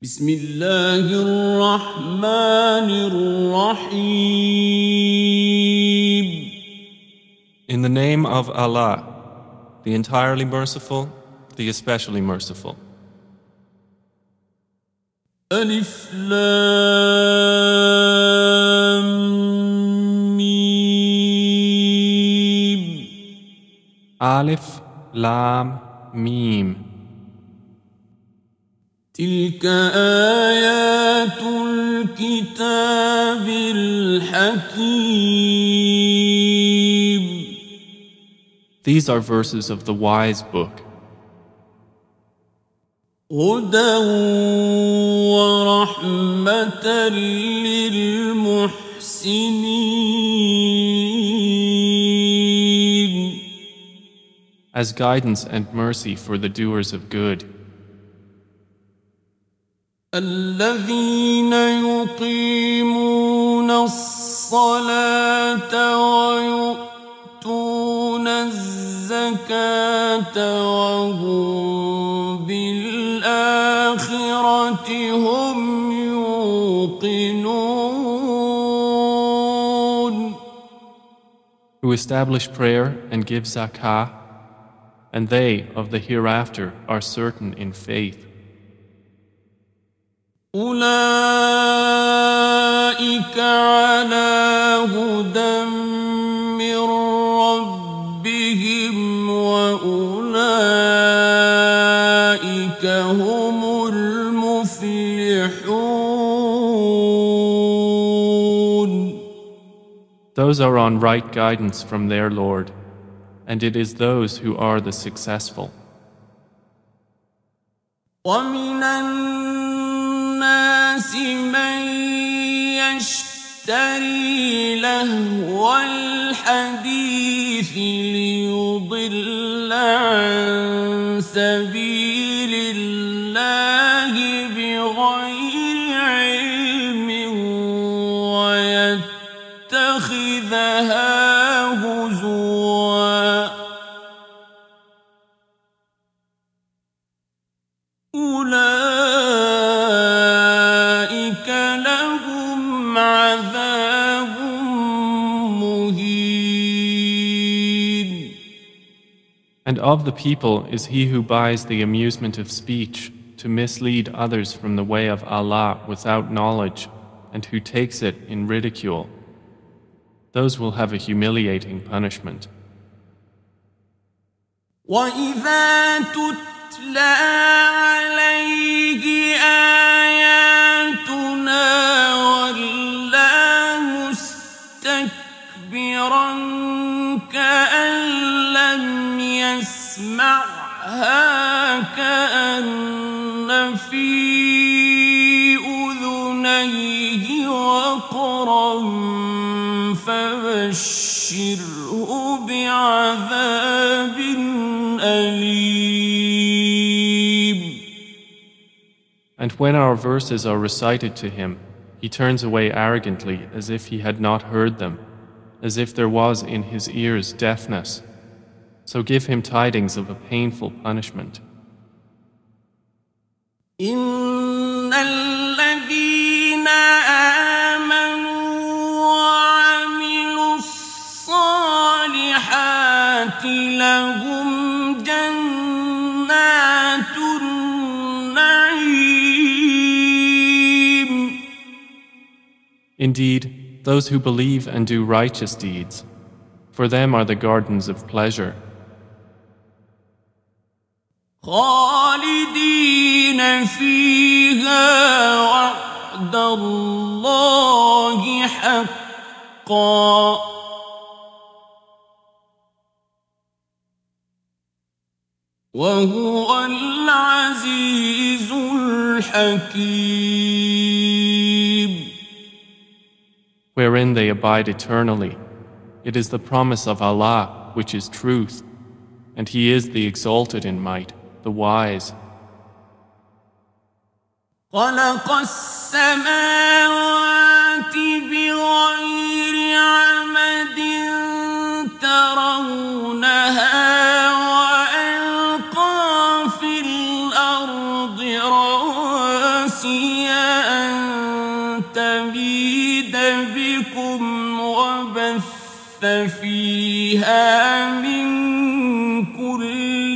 بسم الله الرحمن الرحيم. In the name of Allah, the entirely merciful, the especially merciful. ألف لام ميم. Alif, Lam, Mim. تلك آيات الكتاب الحكيم. These are verses of the wise book. هدى ورحمة للمحسنين. As guidance and mercy for the doers of good. الذين يقيمون الصلاة ويؤتون الزكاة وهم بالآخرة هم يوقنون. Who establish prayer and give zakah, and they of the hereafter are certain in faith. أولئك على هدى من ربهم وأولئك هم المفلحون. Those are on right guidance from their Lord, and it is those who are the successful. ومن الناس من يشتري لهو الحديث ليضل عن سبيل الله بغير علم ويتخذها هزوا. أولئك لهم عذاب مهين. And of the people is he who buys the amusement of speech to mislead others from the way of Allah without knowledge, and who takes it in ridicule. Those will have a humiliating punishment. وإذا تتلى عليه آياتنا ولى مستكبرا كأن لم يسمعها كأن في أذنيه وقرا فبشره بعذاب أليم. And when our verses are recited to him, he turns away arrogantly as if he had not heard them, as if there was in his ears deafness. So give him tidings of a painful punishment. إن الذين آمنوا وعملوا الصالحات لهم جنات النعيم. Indeed, those who believe and do righteous deeds, for them are the gardens of pleasure. خالدين فيها وعد الله حقا وهو العزيز الحكيم. Wherein they abide eternally. It is the promise of Allah which is truth, and He is the exalted in might, the wise. خلق السماوات بغير عمد ترونها وألقى في الأرض رواسي رواسي أن تميد بكم وبث فيها من كل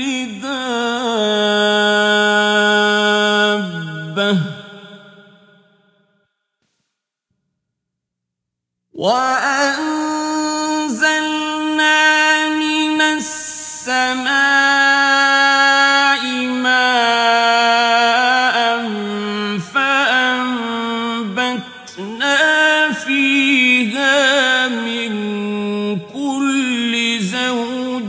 دابة وأنزلنا من السماء ماء فأنبتنا فيها من كل زوج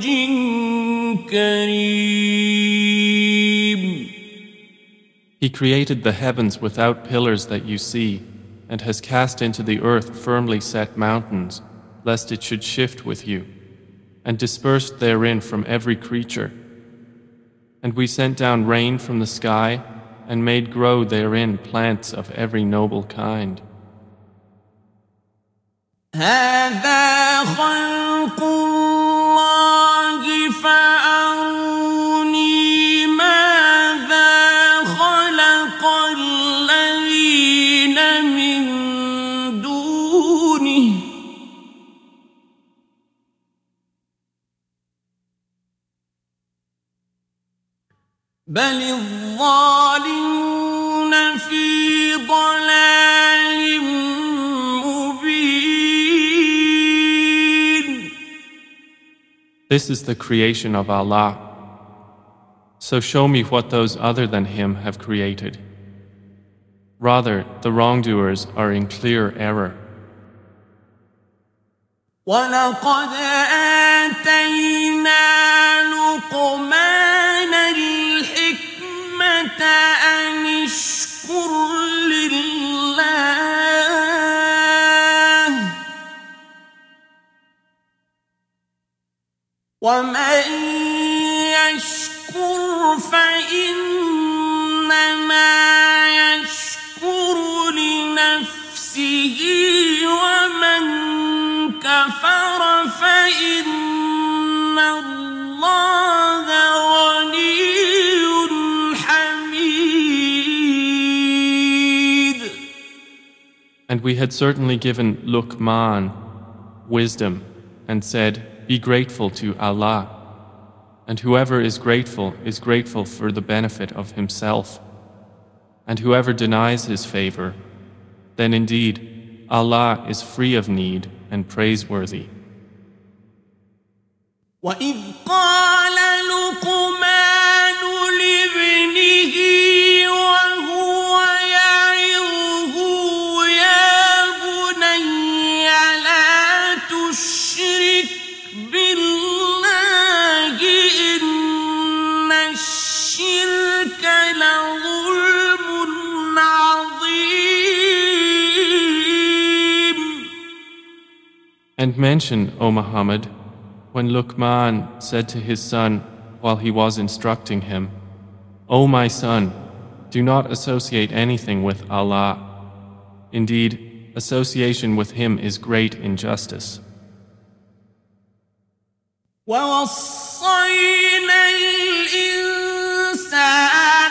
كريم. He created the heavens without pillars that you see, and has cast into the earth firmly set mountains, lest it should shift with you, and dispersed therein from every creature. And we sent down rain from the sky, and made grow therein plants of every noble kind. هذا خلق الله فأروني ماذا خلق الذين من دونه بل الظالمون في ضلال مبين. This is the creation of Allah. So show me what those other than Him have created. Rather, the wrongdoers are in clear error. وَلَقَدْ آتَيْنَا لُقْمَانَ الْحِكْمَةَ أَنِ اشْكُرْ لِلَّهِ وَمَنْ يَشْكُرْ فَإِنَّمَا يَشْكُرُ لِنَفْسِهِ وَمَنْ كَفَرَ فَإِنَّ اللَّهَ غَنِيٌّ حَمِيدٌ. And we had certainly given Luqman wisdom and said, be grateful to Allah. And whoever is grateful for the benefit of himself. And whoever denies His favor, then indeed Allah is free of need and praiseworthy. وَإِذْ قَالَ لُقْمَانُ لِابْنِهِ وَهُوَ يَعِظُهُ يَا بُنَيَّ لَا تُشْرِكْ بِاللَّهِ إِنَّ الشِّرْكَ لَظُلْمٌ عَظِيمٌ. And mention, O Muhammad, when Luqman said to his son while he was instructing him, O my son, do not associate anything with Allah. Indeed, association with Him is great injustice. وَوَصَّيْنَا الْإِنسَانَ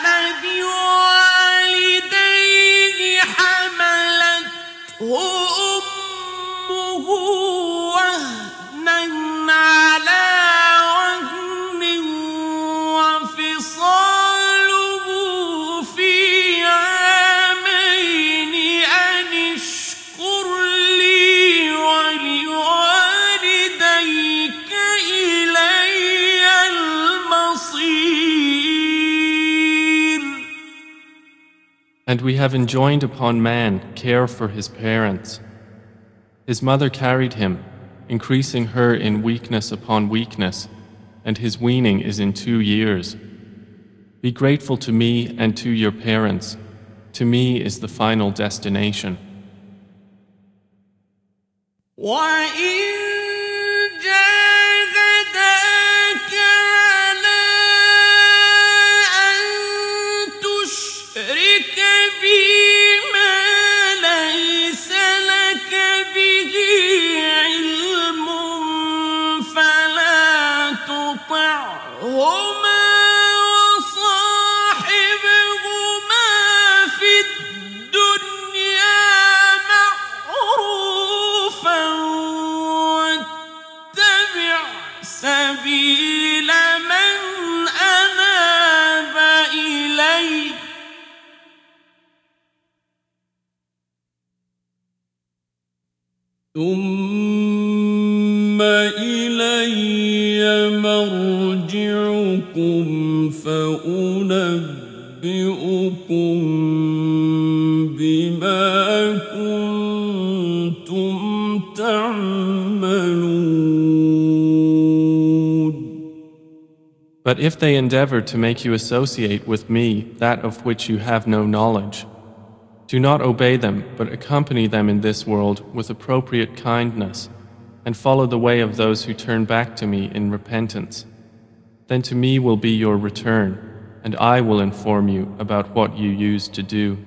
بِوَالِدَيْهِ حَمَلَتْهُ أُمُّهُ وَهْنًا عَلَى وَهْنٍ وَفِصَالُهُ فِي عَامَيْنِ أَنِ اشْكُرْ لِي وَلِوَالِدَيْكَ إِلَيَّ الْمَصِيرُ. And we have enjoined upon man care for his parents. His mother carried him, increasing her in weakness upon weakness, and his weaning is in 2 years. Be grateful to me and to your parents. To me is the final destination. وَإِن جَاهَدَاكَ عَلَىٰ أَن تُشْرِكَ بِي مَا لَيْسَ لَكَ بِهِ عِلْمٌ فَلَا تُطِعْهُمَا وَصَاحِبْهُمَا فِي ثم إلي مرجعكم فأنبئكم بما كنتم تعملون. But if they endeavor to make you associate with me that of which you have no knowledge, do not obey them, but accompany them in this world with appropriate kindness, and follow the way of those who turn back to me in repentance. Then to me will be your return, and I will inform you about what you used to do.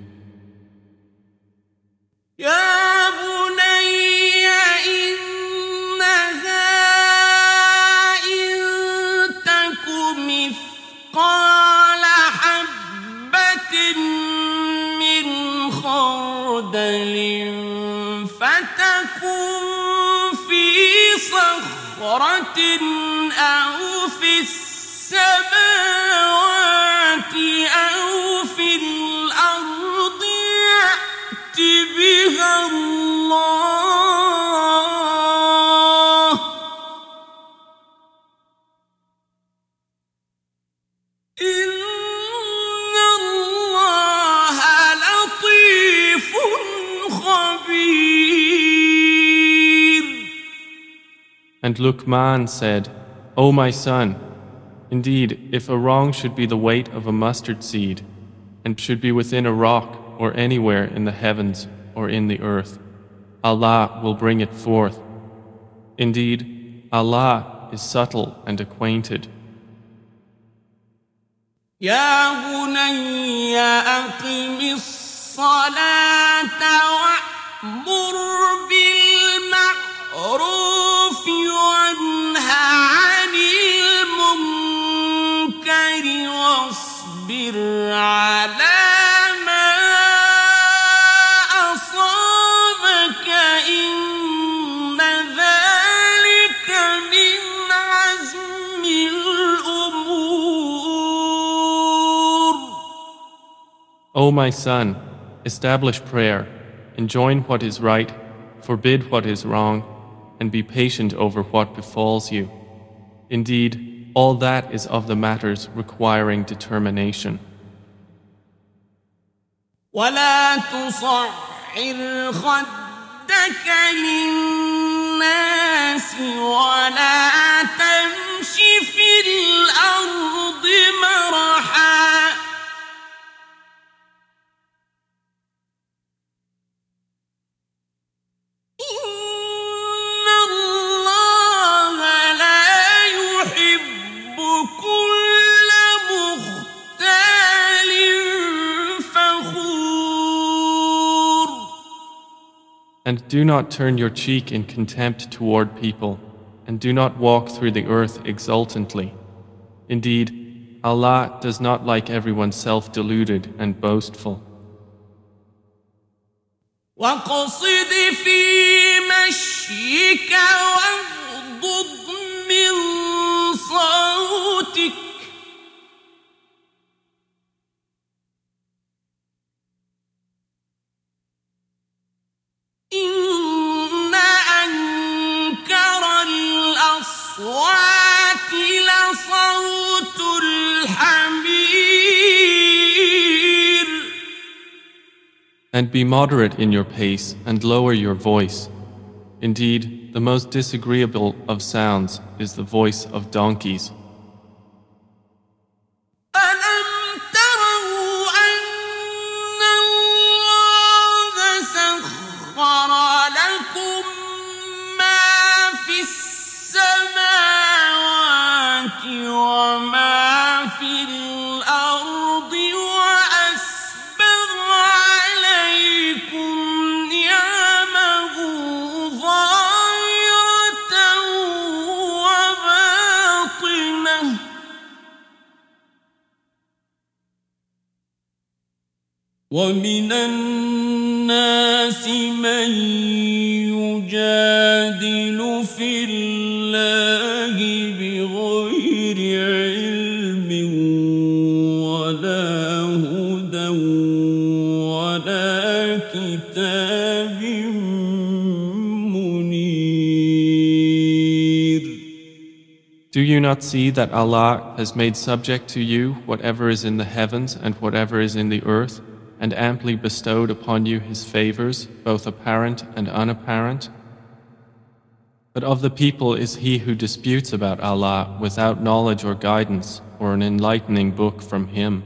فتكن في صخرة أو في السماوات أو في الأرض يأت بها الله إن الله لطيف خبير. And Luqman said, O my son, indeed, if a wrong should be the weight of a mustard seed, and should be within a rock or anywhere in the heavens or in the earth, Allah will bring it forth. Indeed, Allah is subtle and acquainted. يا بني أقم الصلاة وأمر بالمعروف وانه عن المنكر واصبر على ما أصابك إن ذلك من عزم الأمور. O my son, establish prayer, enjoin what is right, forbid what is wrong, and be patient over what befalls you. Indeed, all that is of the matters requiring determination. ولا تصعر خدك للناس ولا تمش في الأرض مرحا إن الله لا يحب كل مختال فخور. And do not turn your cheek in contempt toward people, and do not walk through the earth exultantly. Indeed, Allah does not like everyone self-deluded and boastful. واقصد في مشيك واغضض من صوتك إن أنكر الأصوات لصوت الحمير. And be moderate in your pace and lower your voice. Indeed, the most disagreeable of sounds is the voice of donkeys. ألم تروا أن الله سخر لكم ما في السماوات وما في الأرض وأسبغ عليكم نعمه ظاهرة وباطنة ومن الناس من يجادل في الله بغير علم ولا هدى ولا كتاب منير. Do you not see that Allah has made subject to you whatever is in the heavens and whatever is in the earth, and amply bestowed upon you His favors, both apparent and unapparent? But of the people is he who disputes about Allah without knowledge or guidance or an enlightening book from Him.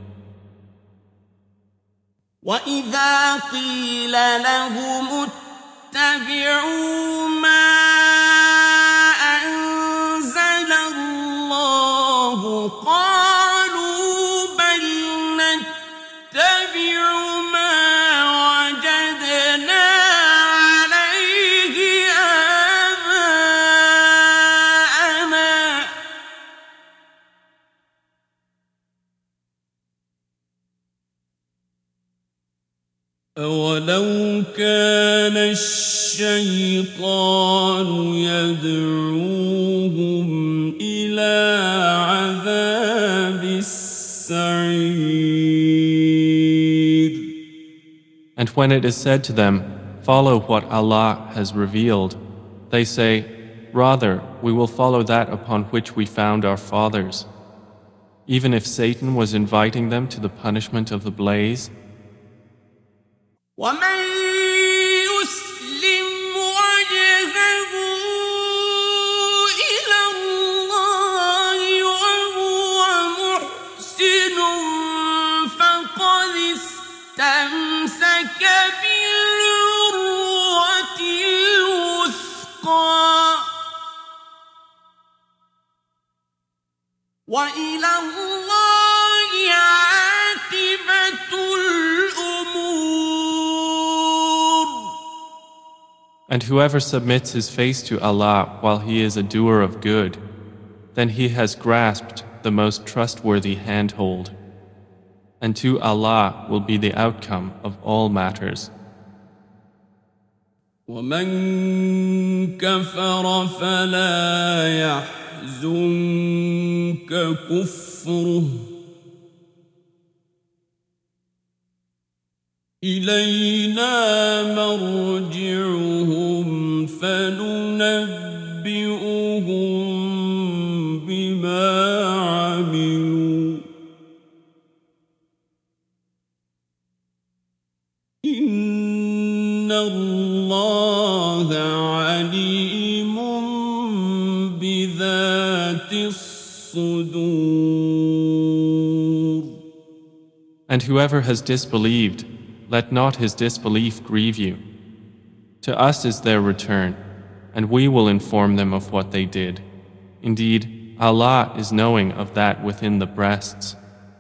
وَإِذَا قِيلَ لَهُمُ اتَّبِعُوا مَا أَنزَلَ اللَّهُ قَالُوا بَلْ نَتَّبِعُ مَا وَجَدْنَا عَلَيْهِ آبَاءَنَا أَوَلَوْ كَانَ الشَّيْطَانُ يَدْعُوهُمْ إِلَى عَذَابِ السَّعِيرِ. And when it is said to them, "Follow what Allah has revealed," they say, "Rather, we will follow that upon which we found our fathers." Even if Satan was inviting them to the punishment of the blaze, وَمَن يُسْلِمْ وَجْهَهُ إِلَى اللَّهِ وَهُوَ مُحْسِنٌ فَقَدِ اسْتَمْسَكَ بِالْعُرْوَةِ الْوُثْقَىٰ وَإِلَى اللَّهِ عَاقِبَةُ and whoever submits his face to Allah while he is a doer of good, then he has grasped the most trustworthy handhold. And to Allah will be the outcome of all matters. وَمَن كَفَرَ فَلَا يَحْزُنكَ كُفْرُهُ إِلَيْنَا مَرْجِعُهُمْ فَنُنَبِّئُهُم بِمَا عَمِلُوا إِنَّ اللَّهَ عَلِيمٌ بِذَاتِ الصُّدُورِ. And whoever has disbelieved, let not his disbelief grieve you. To us is their return, and we will inform them of what they did. Indeed, Allah is knowing of that within the breasts.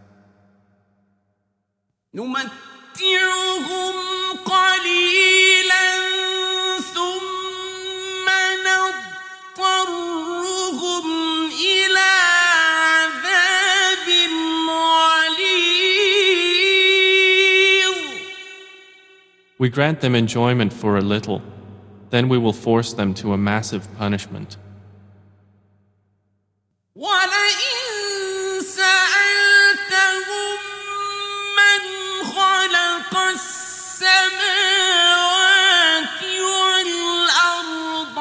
نُمَتِّعُهُمْ قَلِيلًا ثُمَّ نَضْطَرُّهُمْ إِلَى عَذَابٍ غَلِيظٍ. We grant them enjoyment for a little, then we will force them to a massive punishment. وَلَئِن سَأَلْتَهُم مَّنْ خَلَقَ السَّمَاوَاتِ وَالْأَرْضَ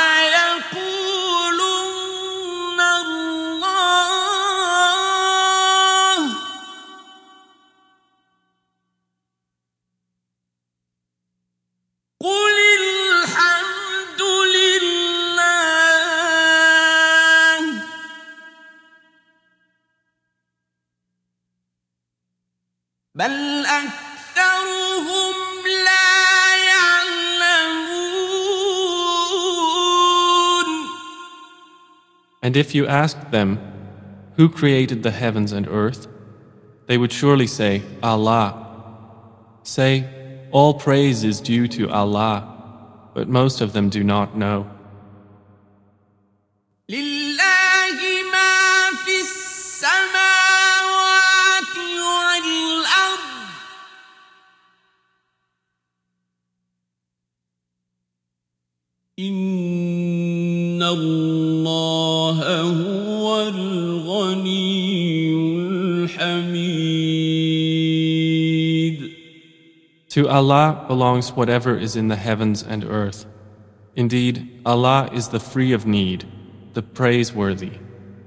لَيَقُولُنَّ اللَّهُ قُلِ الْحَمْدُ لِلَّهِ بَلْ أَكْثَرُهُمْ لَا يَعْلَمُونَ. And if you asked them, "Who created the heavens and earth?" they would surely say, "Allah." Say, "All praise is due to Allah," but most of them do not know. لِلَّهِ مَا فِي السَّمَاوَاتِ وَالْأَرْضِ إِنَّ اللَّهَ هُوَ الْغَنِيُّ الْحَمِيدُ. To Allah belongs whatever is in the heavens and earth. Indeed, Allah is the free of need, the praiseworthy.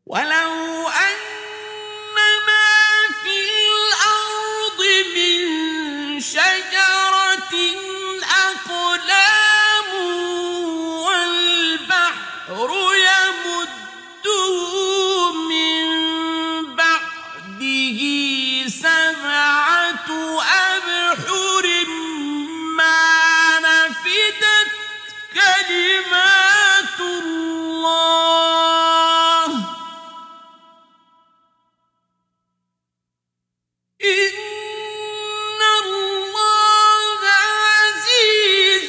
ولو أن ما في الأرض من شجرة أقلام والبحر يمده من بعده سبعة أبحر ما نفدت كلمات الله إن الله عزيز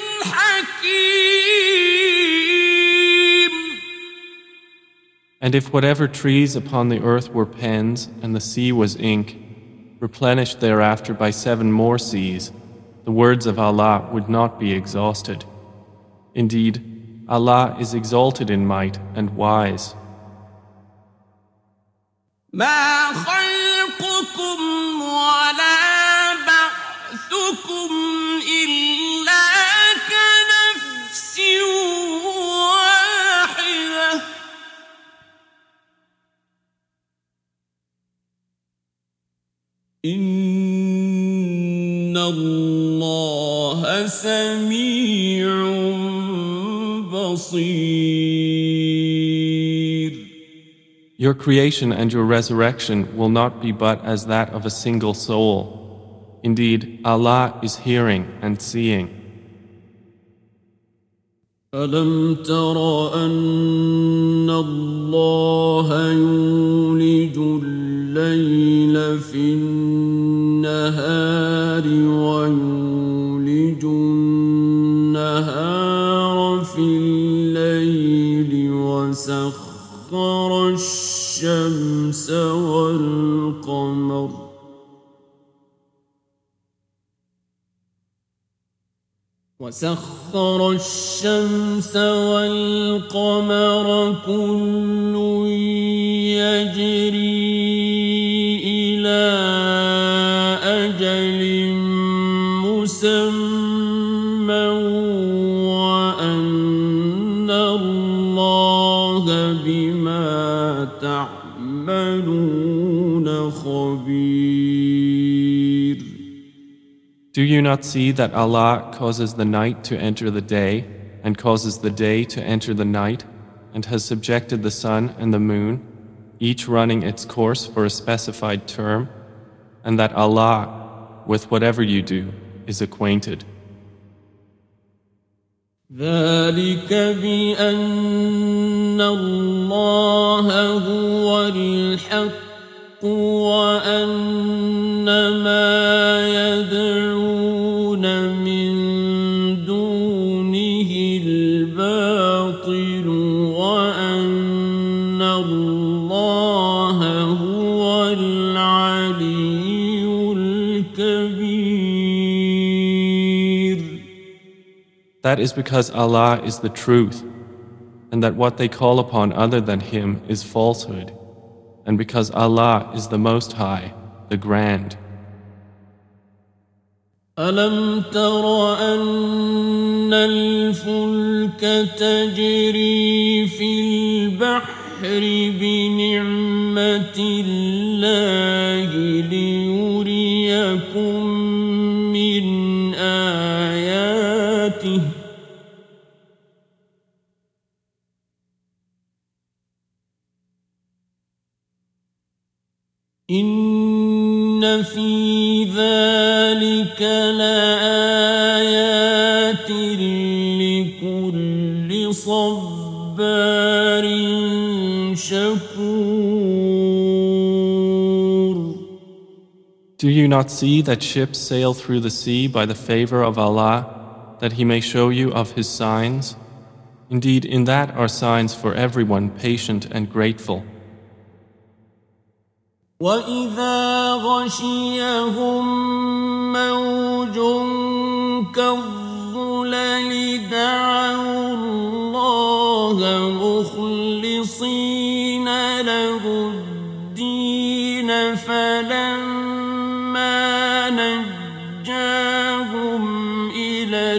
حكيم. And if whatever trees upon the earth were pens, and the sea was ink, replenished thereafter by 7 more seas, the words of Allah would not be exhausted. Indeed, Allah is exalted in might and wise. ما خلقكم ولا بعثكم إلا كنفس واحدة إن الله سميع بصير. Your creation and your resurrection will not be but as that of a single soul. Indeed, Allah is hearing and seeing. ألم تر أن الله يولج الليل في النهار ويولج النهار في الليل وسخر الشمس والقمر كل يجري إلى أجل مسمى وأن الله بما تعملون خبير. Do you not see that Allah causes the night to enter the day and causes the day to enter the night and has subjected the sun and the moon, each running its course for a specified term, and that Allah, with whatever you do, is acquainted? ذلك بأن الله هو الحق وأن ما يدعون من دونه الباطل وأن الله هو العلي الكبير. That is because Allah is the truth, and that what they call upon other than Him is falsehood, and because Allah is the Most High, the Grand. ألم تر أن الفلك تجري في البحر بنعمة الله ليريكم من آياته إن في ذلك لآيات لكل صبار شكور. Do you not see that ships sail through the sea by the favor of Allah, that He may show you of His signs? Indeed, in that are signs for everyone patient and grateful. وَإِذَا غَشِيَهُم مَّوْجٌ كَالظُّلَلِ دَعَوُا اللَّهَ مُخْلِصِينَ لَهُ الدِّينَ فَلَمَّا نَجَّاهُمْ إِلَى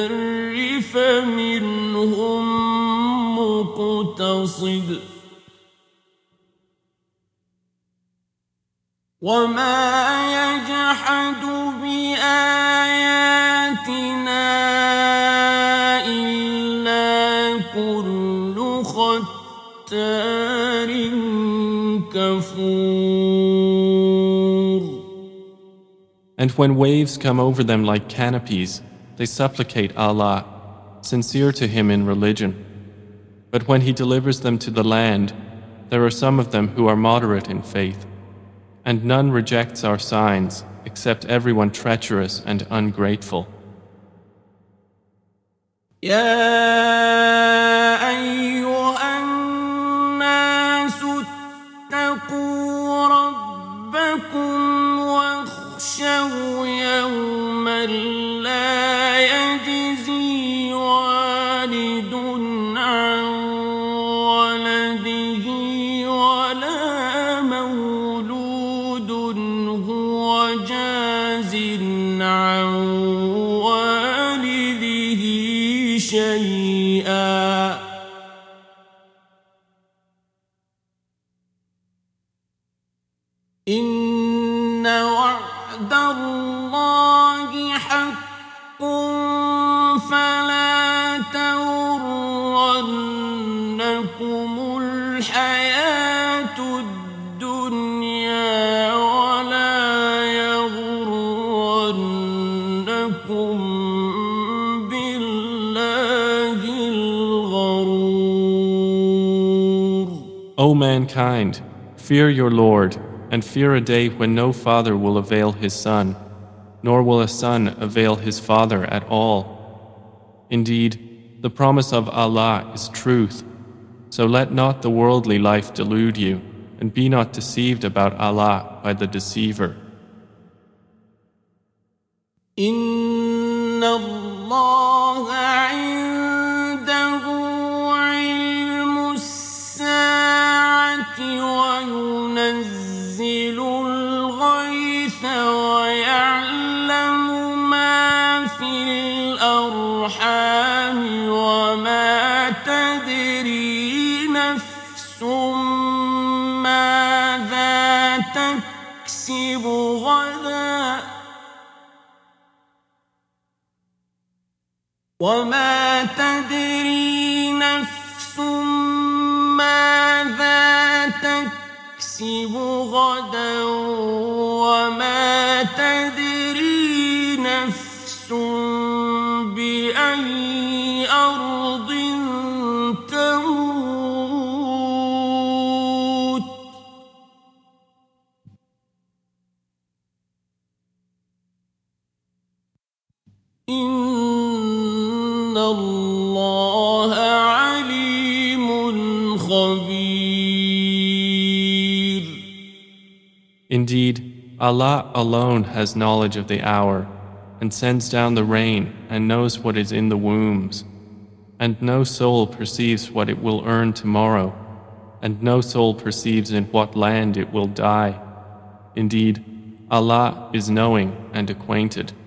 الْبَرِّ فَمِنْهُم مُّقْتَصِدٌ وما يجحد بآياتنا إلا كل ختار كفور. And when waves come over them like canopies, they supplicate Allah, sincere to Him in religion. But when He delivers them to the land, there are some of them who are moderate in faith. And none rejects our signs, except everyone treacherous and ungrateful. يا أيها الناس اتقوا ربكم واخشوا يوما لا يجزي والد عن ولده ولا مولود هو جاز عن والده شيئا إن وعد الله حق فلا تغرنكم الحياة الدنيا ولا يغرنكم بالله الغرور. O mankind, fear your Lord, and fear a day when no father will avail his son, nor will a son avail his father at all. Indeed, the promise of Allah is truth, so let not the worldly life delude you, and be not deceived about Allah by the deceiver. إن الله عنده علم الساعة وينزل الغيث ويعلم ما في الأرحام وما تدري نفس ماذا تكسب غدا وما تدري نفس ماذا تكسب غدا وما تدري نفس بأي أرض تموت إن الله عليم خبير. Indeed, Allah alone has knowledge of the hour, and sends down the rain and knows what is in the wombs. And no soul perceives what it will earn tomorrow, and no soul perceives in what land it will die. Indeed, Allah is knowing and acquainted.